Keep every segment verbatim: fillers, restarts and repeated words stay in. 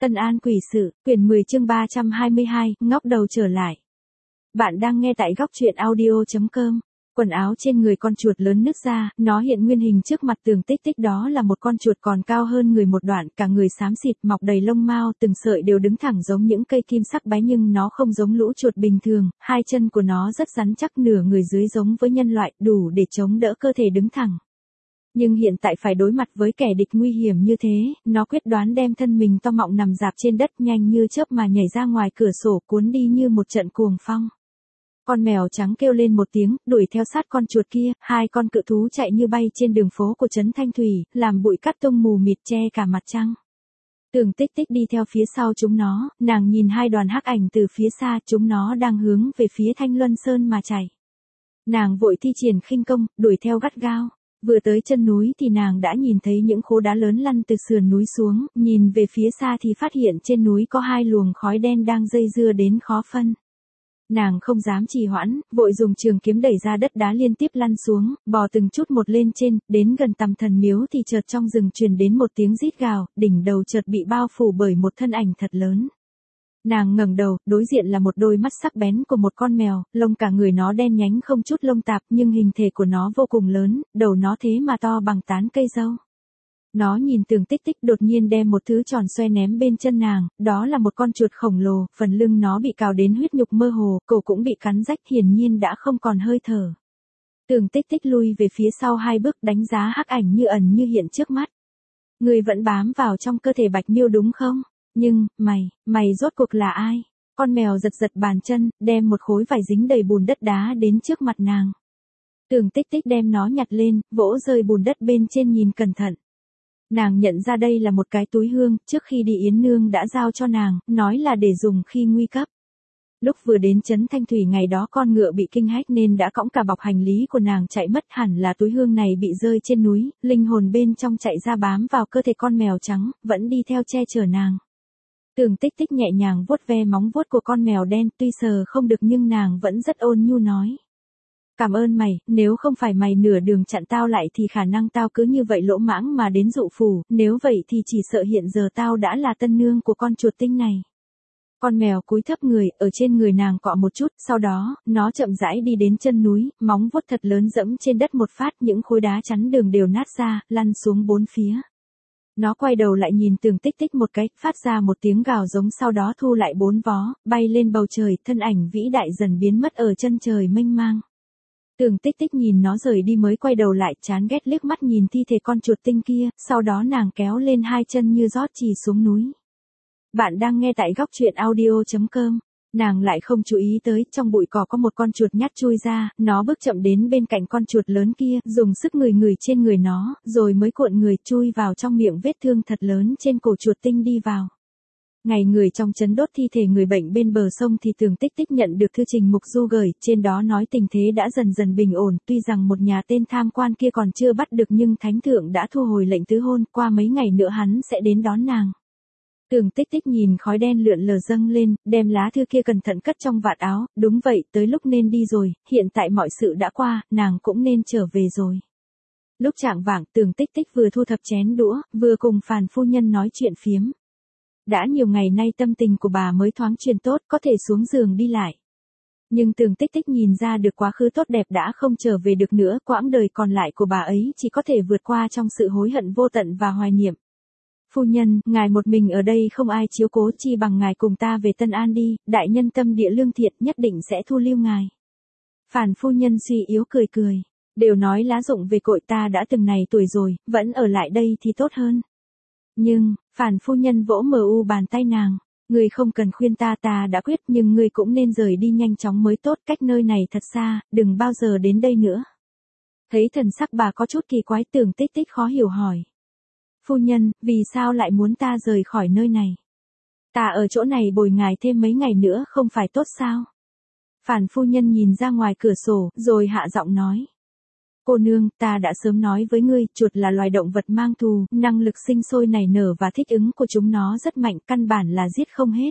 Tân An Quỷ Sự, quyển mười chương ba trăm hai mươi hai, ngóc đầu trở lại. Bạn đang nghe tại góc truyện audio chấm com. Quần áo trên người con chuột lớn nứt ra, nó hiện nguyên hình trước mặt Tường Tích Tích, đó là một con chuột còn cao hơn người một đoạn, cả người xám xịt, mọc đầy lông mao, từng sợi đều đứng thẳng giống những cây kim sắc bái, nhưng nó không giống lũ chuột bình thường, hai chân của nó rất rắn chắc, nửa người dưới giống với nhân loại, đủ để chống đỡ cơ thể đứng thẳng. Nhưng hiện tại phải đối mặt với kẻ địch nguy hiểm như thế, nó quyết đoán đem thân mình to mọng nằm rạp trên đất, nhanh như chớp mà nhảy ra ngoài cửa sổ, cuốn đi như một trận cuồng phong. Con mèo trắng kêu lên một tiếng, đuổi theo sát con chuột kia, hai con cự thú chạy như bay trên đường phố của trấn Thanh Thủy, làm bụi cát tung mù mịt che cả mặt trăng. Tường Tích Tích đi theo phía sau chúng nó, nàng nhìn hai đoàn hắc ảnh từ phía xa, chúng nó đang hướng về phía Thanh Luân Sơn mà chạy. Nàng vội thi triển khinh công, đuổi theo gắt gao. Vừa tới chân núi thì nàng đã nhìn thấy những khố đá lớn lăn từ sườn núi xuống, nhìn về phía xa thì phát hiện trên núi có hai luồng khói đen đang dây dưa đến khó phân. Nàng không dám trì hoãn, vội dùng trường kiếm đẩy ra đất đá liên tiếp lăn xuống, bò từng chút một lên trên, đến gần Tầm Thần Miếu thì chợt trong rừng truyền đến một tiếng rít gào, đỉnh đầu chợt bị bao phủ bởi một thân ảnh thật lớn. Nàng ngẩng đầu, đối diện là một đôi mắt sắc bén của một con mèo, lông cả người nó đen nhánh không chút lông tạp, nhưng hình thể của nó vô cùng lớn, đầu nó thế mà to bằng tán cây dâu. Nó nhìn Tường Tích Tích, đột nhiên đem một thứ tròn xoe ném bên chân nàng, đó là một con chuột khổng lồ, phần lưng nó bị cào đến huyết nhục mơ hồ, cổ cũng bị cắn rách, hiển nhiên đã không còn hơi thở. Tường Tích Tích lui về phía sau hai bước, đánh giá hắc ảnh như ẩn như hiện trước mắt. Người vẫn bám vào trong cơ thể Bạch Miêu đúng không? Nhưng, mày, mày rốt cuộc là ai? Con mèo giật giật bàn chân, đem một khối vải dính đầy bùn đất đá đến trước mặt nàng. Tường Tích Tích đem nó nhặt lên, vỗ rơi bùn đất bên trên nhìn cẩn thận. Nàng nhận ra đây là một cái túi hương, trước khi đi Yến Nương đã giao cho nàng, nói là để dùng khi nguy cấp. Lúc vừa đến trấn Thanh Thủy ngày đó con ngựa bị kinh hách nên đã cõng cả bọc hành lý của nàng chạy mất, hẳn là túi hương này bị rơi trên núi, linh hồn bên trong chạy ra bám vào cơ thể con mèo trắng, vẫn đi theo che chở nàng. Tường Tích Tích nhẹ nhàng vuốt ve móng vuốt của con mèo đen, tuy sờ không được nhưng nàng vẫn rất ôn nhu nói. Cảm ơn mày, nếu không phải mày nửa đường chặn tao lại thì khả năng tao cứ như vậy lỗ mãng mà đến dụ phủ, nếu vậy thì chỉ sợ hiện giờ tao đã là tân nương của con chuột tinh này. Con mèo cúi thấp người, ở trên người nàng cọ một chút, sau đó, nó chậm rãi đi đến chân núi, móng vuốt thật lớn dẫm trên đất một phát, những khối đá chắn đường đều nát ra, lăn xuống bốn phía. Nó quay đầu lại nhìn Tường Tích Tích một cái, phát ra một tiếng gào giống, sau đó thu lại bốn vó, bay lên bầu trời, thân ảnh vĩ đại dần biến mất ở chân trời mênh mang. Tường Tích Tích nhìn nó rời đi mới quay đầu lại, chán ghét liếc mắt nhìn thi thể con chuột tinh kia, sau đó nàng kéo lên hai chân như rót chì xuống núi. Bạn đang nghe tại góc truyện audio chấm com. Nàng lại không chú ý tới, trong bụi cỏ có một con chuột nhắt chui ra, nó bước chậm đến bên cạnh con chuột lớn kia, dùng sức ngửi ngửi trên người nó, rồi mới cuộn người chui vào trong miệng vết thương thật lớn trên cổ chuột tinh đi vào. Ngày người trong trấn đốt thi thể người bệnh bên bờ sông thì Tường Tích Tích nhận được thư trình Mục Du gửi, trên đó nói tình thế đã dần dần bình ổn, tuy rằng một nhà tên tham quan kia còn chưa bắt được nhưng thánh thượng đã thu hồi lệnh tứ hôn, qua mấy ngày nữa hắn sẽ đến đón nàng. Tường Tích Tích nhìn khói đen lượn lờ dâng lên, đem lá thư kia cẩn thận cất trong vạt áo, đúng vậy, tới lúc nên đi rồi, hiện tại mọi sự đã qua, nàng cũng nên trở về rồi. Lúc chạng vạng, Tường Tích Tích vừa thu thập chén đũa, vừa cùng Phàn phu nhân nói chuyện phiếm. Đã nhiều ngày nay tâm tình của bà mới thoáng chuyển tốt, có thể xuống giường đi lại. Nhưng Tường Tích Tích nhìn ra được quá khứ tốt đẹp đã không trở về được nữa, quãng đời còn lại của bà ấy chỉ có thể vượt qua trong sự hối hận vô tận và hoài niệm. Phu nhân, ngài một mình ở đây không ai chiếu cố, chi bằng ngài cùng ta về Tân An đi, đại nhân tâm địa lương thiện nhất định sẽ thu lưu ngài. Phàn phu nhân suy yếu cười cười, đều nói lá rụng về cội, ta đã từng này tuổi rồi, vẫn ở lại đây thì tốt hơn. Nhưng, Phàn phu nhân vỗ mờ u bàn tay nàng, ngươi không cần khuyên ta, ta đã quyết, nhưng ngươi cũng nên rời đi nhanh chóng mới tốt, cách nơi này thật xa, đừng bao giờ đến đây nữa. Thấy thần sắc bà có chút kỳ quái, Tường Tích Tích khó hiểu hỏi. Phu nhân, vì sao lại muốn ta rời khỏi nơi này? Ta ở chỗ này bồi ngài thêm mấy ngày nữa không phải tốt sao? Phàn phu nhân nhìn ra ngoài cửa sổ, rồi hạ giọng nói. Cô nương, ta đã sớm nói với ngươi, chuột là loài động vật mang thù, năng lực sinh sôi nảy nở và thích ứng của chúng nó rất mạnh, căn bản là giết không hết.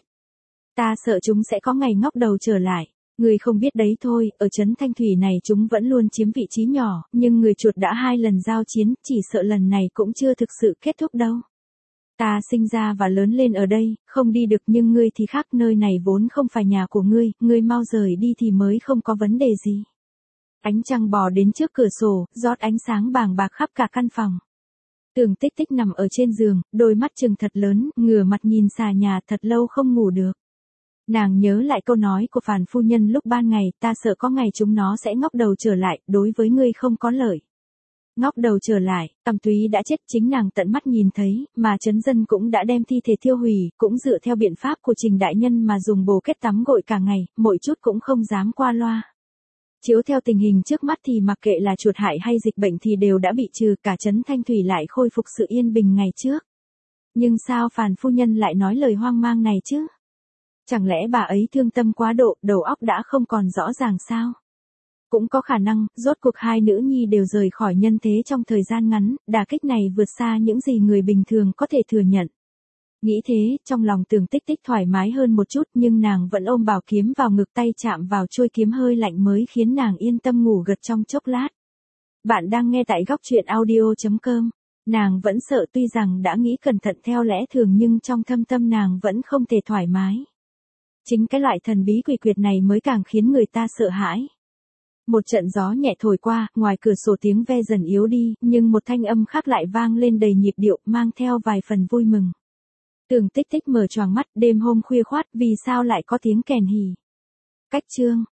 Ta sợ chúng sẽ có ngày ngóc đầu trở lại. Ngươi không biết đấy thôi, ở trấn Thanh Thủy này chúng vẫn luôn chiếm vị trí nhỏ, nhưng người chuột đã hai lần giao chiến, chỉ sợ lần này cũng chưa thực sự kết thúc đâu. Ta sinh ra và lớn lên ở đây, không đi được nhưng ngươi thì khác, nơi này vốn không phải nhà của ngươi, ngươi mau rời đi thì mới không có vấn đề gì. Ánh trăng bò đến trước cửa sổ, rót ánh sáng bàng bạc khắp cả căn phòng. Tưởng Tích Tích nằm ở trên giường, đôi mắt trừng thật lớn, ngửa mặt nhìn xà nhà thật lâu không ngủ được. Nàng nhớ lại câu nói của Phàn phu nhân lúc ban ngày, ta sợ có ngày chúng nó sẽ ngóc đầu trở lại, đối với ngươi không có lợi. Ngóc đầu trở lại, Cẩm Túy đã chết, chính nàng tận mắt nhìn thấy, mà chấn dân cũng đã đem thi thể thiêu hủy, cũng dựa theo biện pháp của Trình đại nhân mà dùng bồ kết tắm gội cả ngày, mỗi chút cũng không dám qua loa. Chiếu theo tình hình trước mắt thì mặc kệ là chuột hại hay dịch bệnh thì đều đã bị trừ, cả trấn Thanh Thủy lại khôi phục sự yên bình ngày trước. Nhưng sao Phàn phu nhân lại nói lời hoang mang này chứ? Chẳng lẽ bà ấy thương tâm quá độ, đầu óc đã không còn rõ ràng sao? Cũng có khả năng, rốt cuộc hai nữ nhi đều rời khỏi nhân thế trong thời gian ngắn, đả kích này vượt xa những gì người bình thường có thể thừa nhận. Nghĩ thế, trong lòng Tưởng Tích Tích thoải mái hơn một chút, nhưng nàng vẫn ôm bảo kiếm vào ngực, tay chạm vào chuôi kiếm hơi lạnh mới khiến nàng yên tâm ngủ gật trong chốc lát. Bạn đang nghe tại góc truyện audio chấm com. Nàng vẫn sợ, tuy rằng đã nghĩ cẩn thận theo lẽ thường nhưng trong thâm tâm nàng vẫn không thể thoải mái. Chính cái loại thần bí quỷ quyệt này mới càng khiến người ta sợ hãi. Một trận gió nhẹ thổi qua, ngoài cửa sổ tiếng ve dần yếu đi, nhưng một thanh âm khác lại vang lên đầy nhịp điệu, mang theo vài phần vui mừng. Tưởng Tích Tích mở choàng mắt, đêm hôm khuya khoát, vì sao lại có tiếng kèn hì. Cách chương